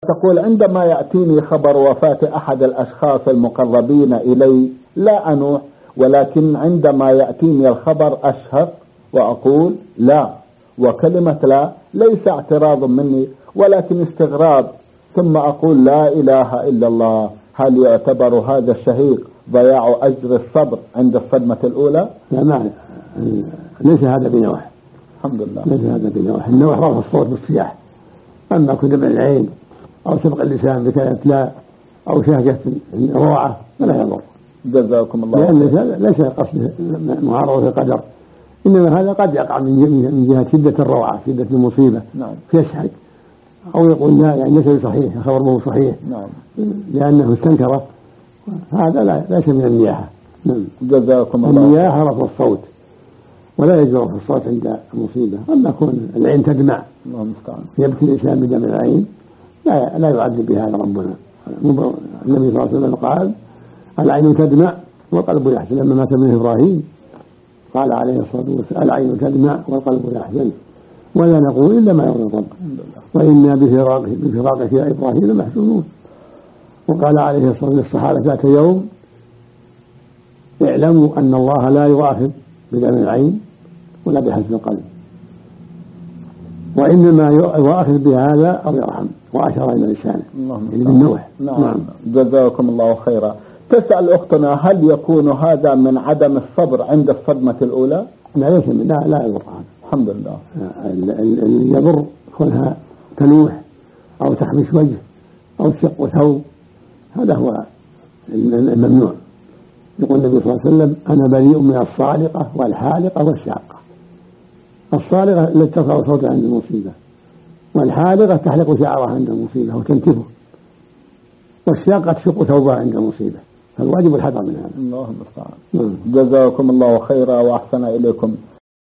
تقول عندما يأتيني خبر وفاة أحد الأشخاص المقربين إلي لا أنوح، ولكن عندما يأتيني الخبر أشهق وأقول لا، وكلمة لا ليس اعتراض مني ولكن استغراب، ثم أقول لا إله إلا الله. هل يعتبر هذا الشهيق ضياع أجر الصبر عند الصدمة الأولى؟ لا معنى، ليس هذا بنوح، الحمد لله، ليس هذا بنوح. النوح رفع الصوت بالصياح، أما كل دمع العين أو سبق اللسان بكلمة لا أو شهقة روعة فلا يضر. جزاكم الله. لأن ليس قصد معارضة القدر، إنما هذا قد يقع من جهة شدة الروعة، شدة المصيبة، نعم، فيشحق أو يقول لا، يعني ليس صحيح، الخبر مو صحيح، نعم، لأنه استنكره، هذا ليس من النياحة. جزاكم الله. النياحة رفع الصوت، ولا يجوز رفع الصوت عند المصيبة. أما كون العين تدمع يبكي الإنسان بدمع العين لا يعذب بهذا ربنا. النبي صلى الله عليه وسلم قال العين تدمع والقلب يحزن. لما مات ابن إبراهيم قال عليه الصلاة والسلام العين تدمع والقلب يحزن ولا نقول إلا ما يرضي ربنا وإنا بفراقك يا إبراهيم لمحزونون. وقال عليه الصلاة والسلام للصحابة ذات يوم اعلموا أن الله لا يؤاخذ بدمع العين ولا بحزن القلب، وإنما يؤاخذ بهذا أو يرحم، وأشار إلى لسانه يعني بالنوح. نعم. جزاكم الله خيرا. تسأل أختنا هل يكون هذا من عدم الصبر عند الصدمة الأولى؟ لا يضر هذا، الحمد لله. اللي يضر كونها تنوح أو تحمش وجه أو تشق ثوب، هذا هو الممنوع. يقول النبي صلى الله عليه وسلم أنا بريء من الصالقة والحالقة والشاقة. الصالقة التي ترفع صوتها عند المصيبة، والحالقة تحلق شعرها عند المصيبة وتنتفه، والشاقة تشق ثوبها عند المصيبة. فالواجب الحذر من هذا. الله المستعان. جزاكم الله خيرا وأحسن إليكم.